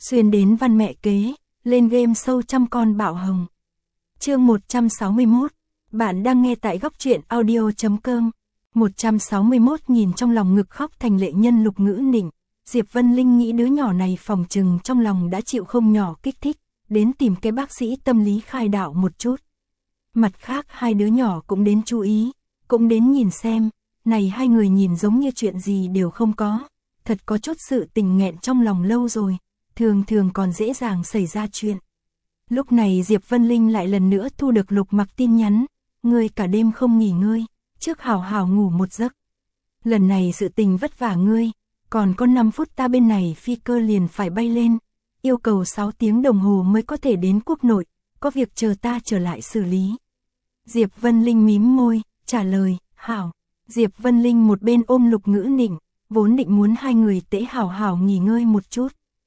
Xuyên đến văn mẹ kế, lên game sâu trăm con bạo hồng. Chương 161, bạn đang nghe tại góc truyện audio.com. 161 nhìn trong lòng ngực khóc thành lệ nhân Lục Ngữ Nịnh. Diệp Vân Linh nghĩ đứa nhỏ này phòng trừng trong lòng đã chịu không nhỏ kích thích, đến tìm cái bác sĩ tâm lý khai đạo một chút. Mặt khác hai đứa nhỏ cũng đến chú ý, cũng đến nhìn xem, này hai người nhìn giống như chuyện gì đều không có, thật có chút sự tình nghẹn trong lòng lâu rồi, thường thường còn dễ dàng xảy ra chuyện. Lúc này Diệp Vân Linh lại lần nữa thu được Lục Mặc tin nhắn, ngươi cả đêm không nghỉ ngơi, trước hảo hảo ngủ một giấc. Lần này sự tình vất vả ngươi, còn có 5 phút ta bên này phi cơ liền phải bay lên, yêu cầu 6 tiếng đồng hồ mới có thể đến quốc nội, có việc chờ ta trở lại xử lý. Diệp Vân Linh mím môi, trả lời, hảo. Diệp Vân Linh một bên ôm Lục Ngữ Nịnh, vốn định muốn hai người tễ hảo hảo nghỉ ngơi một chút.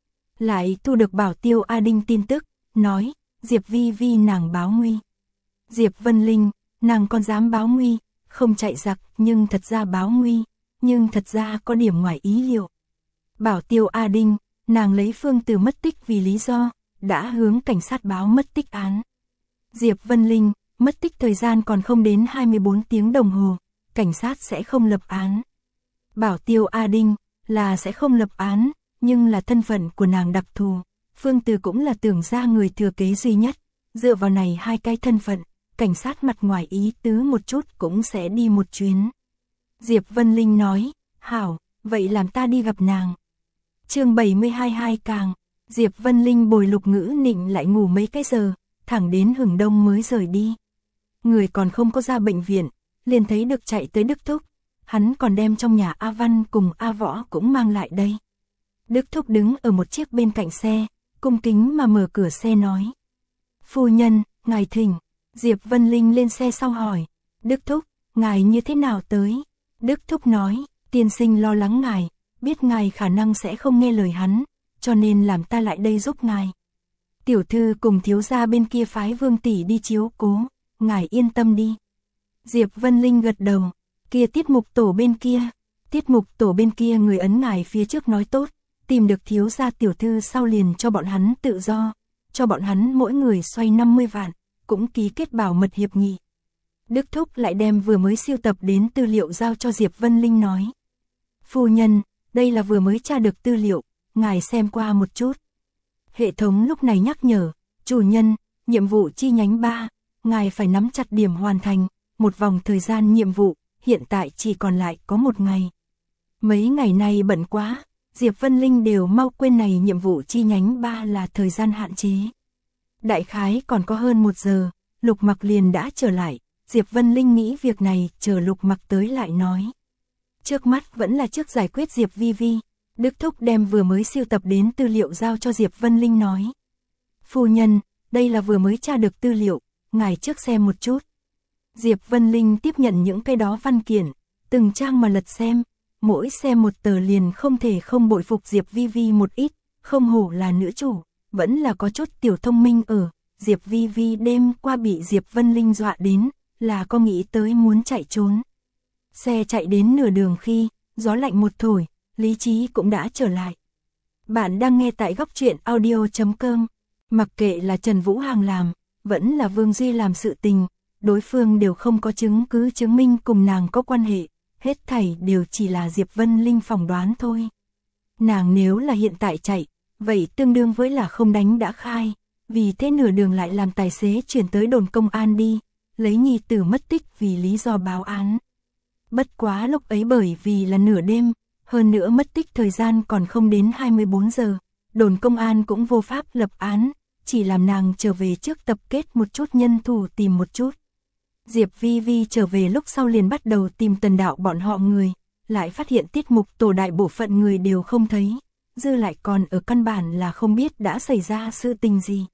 Lại thu được Bảo Tiêu A Đinh tin tức, nói, Diệp Vi Vi nàng báo nguy. Diệp Vân Linh, nàng còn dám báo nguy, không chạy giặc nhưng thật ra báo nguy, nhưng thật ra có điểm ngoài ý liệu. Bảo Tiêu A Đinh, nàng lấy Phương Từ mất tích vì lý do, đã hướng cảnh sát báo mất tích án. Diệp Vân Linh, mất tích thời gian còn không đến 24 tiếng đồng hồ, cảnh sát sẽ không lập án. Bảo Tiêu A Đinh, là sẽ không lập án, nhưng là thân phận của nàng đặc thù. Phương Từ cũng là tưởng ra người thừa kế duy nhất, dựa vào này hai cái thân phận, cảnh sát mặt ngoài ý tứ một chút cũng sẽ đi một chuyến. Diệp Vân Linh nói, hảo, vậy làm ta đi gặp nàng. Chương 72 hai càng, Diệp Vân Linh bồi Lục Ngữ Nịnh lại ngủ mấy cái giờ, thẳng đến hừng đông mới rời đi. Người còn không có ra bệnh viện, liền thấy được chạy tới Đức Thúc, hắn còn đem trong nhà A Văn cùng A Võ cũng mang lại đây. Đức Thúc đứng ở một chiếc bên cạnh xe, cung kính mà mở cửa xe nói. Phu nhân, ngài thỉnh. Diệp Vân Linh lên xe sau hỏi. Đức Thúc, ngài như thế nào tới? Đức Thúc nói, tiên sinh lo lắng ngài, biết ngài khả năng sẽ không nghe lời hắn, cho nên làm ta lại đây giúp ngài. Tiểu thư cùng thiếu gia bên kia phái Vương tỷ đi chiếu cố, ngài yên tâm đi. Diệp Vân Linh gật đầu, kia tiết mục tổ bên kia người ấn ngài phía trước nói tốt, tìm được thiếu gia tiểu thư sau liền cho bọn hắn tự do, cho bọn hắn mỗi người xoay 50 vạn, cũng ký kết bảo mật hiệp nghị. Đức Thúc lại đem vừa mới siêu tập đến tư liệu giao cho Diệp Vân Linh nói. Phu nhân, đây là vừa mới tra được tư liệu, ngài xem qua một chút. Hệ thống lúc này nhắc nhở, chủ nhân, nhiệm vụ chi nhánh 3, ngài phải nắm chặt điểm hoàn thành, một vòng thời gian nhiệm vụ, hiện tại chỉ còn lại có 1 ngày. Mấy ngày nay bận quá, Diệp Vân Linh đều mau quên này nhiệm vụ chi nhánh 3 là thời gian hạn chế. Đại khái còn có hơn 1 giờ, Lục Mặc liền đã trở lại, Diệp Vân Linh nghĩ việc này chờ Lục Mặc tới lại nói. Trước mắt vẫn là trước giải quyết Diệp Vi Vi, Đức Thúc đem vừa mới siêu tập đến tư liệu giao cho Diệp Vân Linh nói. Phu nhân, đây là vừa mới tra được tư liệu, ngài trước xem một chút. Diệp Vân Linh tiếp nhận những cái đó văn kiện, từng trang mà lật xem, mỗi xem một tờ liền không thể không bội phục Diệp Vi Vi một ít, không hổ là nữ chủ, vẫn là có chút tiểu thông minh ở. Diệp Vi Vi đêm qua bị Diệp Vân Linh dọa đến, là có nghĩ tới muốn chạy trốn. Xe chạy đến nửa đường khi, gió lạnh một thổi, lý trí cũng đã trở lại. Bạn đang nghe tại góc truyện audio.com, mặc kệ là Trần Vũ Hàng làm, vẫn là Vương Duy làm sự tình, đối phương đều không có chứng cứ chứng minh cùng nàng có quan hệ, hết thảy đều chỉ là Diệp Vân Linh phỏng đoán thôi. Nàng nếu là hiện tại chạy, vậy tương đương với là không đánh đã khai, vì thế nửa đường lại làm tài xế chuyển tới đồn công an đi, lấy nhi tử mất tích vì lý do báo án. Bất quá lúc ấy bởi vì là nửa đêm, hơn nữa mất tích thời gian còn không đến 24 giờ, đồn công an cũng vô pháp lập án, chỉ làm nàng trở về trước tập kết một chút nhân thủ tìm một chút. Diệp Vi Vi trở về lúc sau liền bắt đầu tìm Tần Đạo bọn họ người, lại phát hiện tiết mục tổ đại bộ phận người đều không thấy, dư lại còn ở căn bản là không biết đã xảy ra sự tình gì.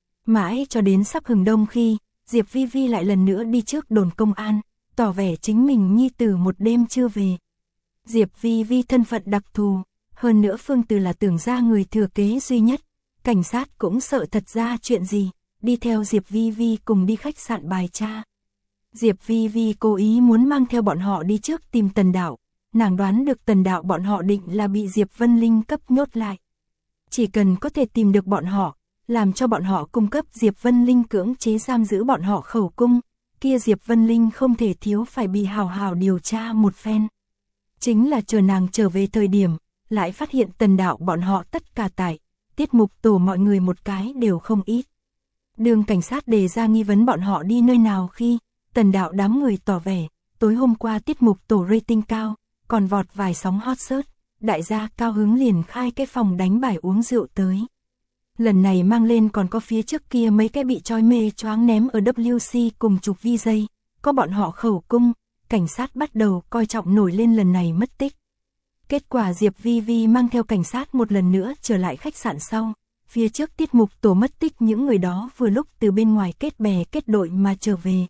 Mãi cho đến sắp hừng đông khi, Diệp Vi Vi lại lần nữa đi trước đồn công an, tỏ vẻ chính mình nhi tử một đêm chưa về. Diệp Vi Vi thân phận đặc thù, hơn nữa Phương Từ là tưởng ra người thừa kế duy nhất, cảnh sát cũng sợ thật ra chuyện gì, đi theo Diệp Vi Vi cùng đi khách sạn bài tra. Diệp Vi Vi cố ý muốn mang theo bọn họ đi trước tìm Tần Đạo, nàng đoán được Tần Đạo bọn họ định là bị Diệp Vân Linh cấp nhốt lại. chỉ cần có thể tìm được bọn họ, làm cho bọn họ cung cấp Diệp Vân Linh cưỡng chế giam giữ bọn họ khẩu cung, kia Diệp Vân Linh không thể thiếu phải bị hào hào điều tra một phen. Chính là chờ nàng trở về thời điểm, lại phát hiện Tần Đạo bọn họ tất cả tại tiết mục tổ mọi người một cái đều không ít. Đường cảnh sát đề ra nghi vấn bọn họ đi nơi nào khi Tần Đạo đám người tỏ vẻ, tối hôm qua tiết mục tổ rating cao, còn vọt vài sóng hot search, đại gia cao hứng liền khai cái phòng đánh bài uống rượu tới. Lần này mang lên còn có phía trước kia mấy cái bị trói mê choáng ném ở WC cùng chụp VJ, có bọn họ khẩu cung, cảnh sát bắt đầu coi trọng nổi lên lần này mất tích. Kết quả Diệp Vi Vi mang theo cảnh sát một lần nữa trở lại khách sạn sau, phía trước tiết mục tổ mất tích những người đó vừa lúc từ bên ngoài kết bè kết đội mà trở về.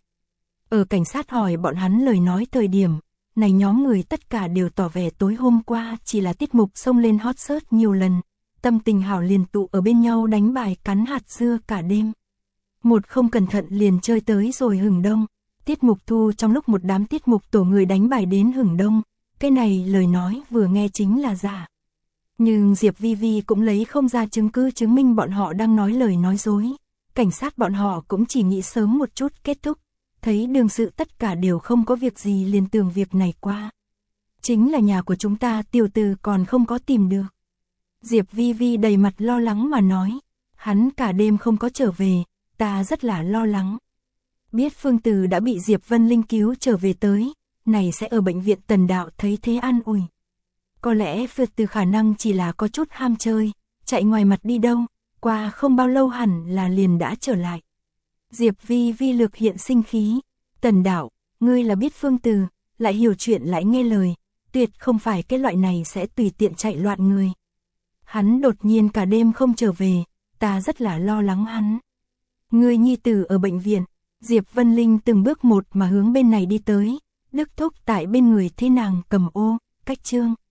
Ở cảnh sát hỏi bọn hắn lời nói thời điểm, này nhóm người tất cả đều tỏ vẻ tối hôm qua chỉ là tiết mục xông lên hot search nhiều lần, tâm tình hảo liền tụ ở bên nhau đánh bài cắn hạt dưa cả đêm. Một không cẩn thận liền chơi tới rồi hừng đông, tiết mục thu trong lúc một đám tiết mục tổ người đánh bài đến hừng đông, cái này lời nói vừa nghe chính là giả. Nhưng Diệp Vi Vi cũng lấy không ra chứng cứ chứng minh bọn họ đang nói lời nói dối, cảnh sát bọn họ cũng chỉ nghĩ sớm một chút kết thúc, thấy đương sự tất cả đều không có việc gì liền tường việc này qua. Chính là nhà của chúng ta tiểu tử còn không có tìm được. Diệp Vi Vi đầy mặt lo lắng mà nói, hắn cả đêm không có trở về, ta rất là lo lắng. Biết Phương Từ đã bị Diệp Vân Linh cứu trở về tới, này sẽ ở bệnh viện Tần Đạo thấy thế an ủi. Có lẽ Phương Từ khả năng chỉ là có chút ham chơi, chạy ngoài mặt đi đâu, qua không bao lâu hẳn là liền đã trở lại. Diệp Vi Vi lược hiện sinh khí, Tần Đạo, ngươi là biết Phương Từ, lại hiểu chuyện lại nghe lời, tuyệt không phải cái loại này sẽ tùy tiện chạy loạn người. Hắn đột nhiên cả đêm không trở về, ta rất là lo lắng hắn. Ngươi nhi tử ở bệnh viện, Diệp Vân Linh từng bước một mà hướng bên này đi tới, Đức Thúc tại bên người thế nàng cầm ô, cách trương.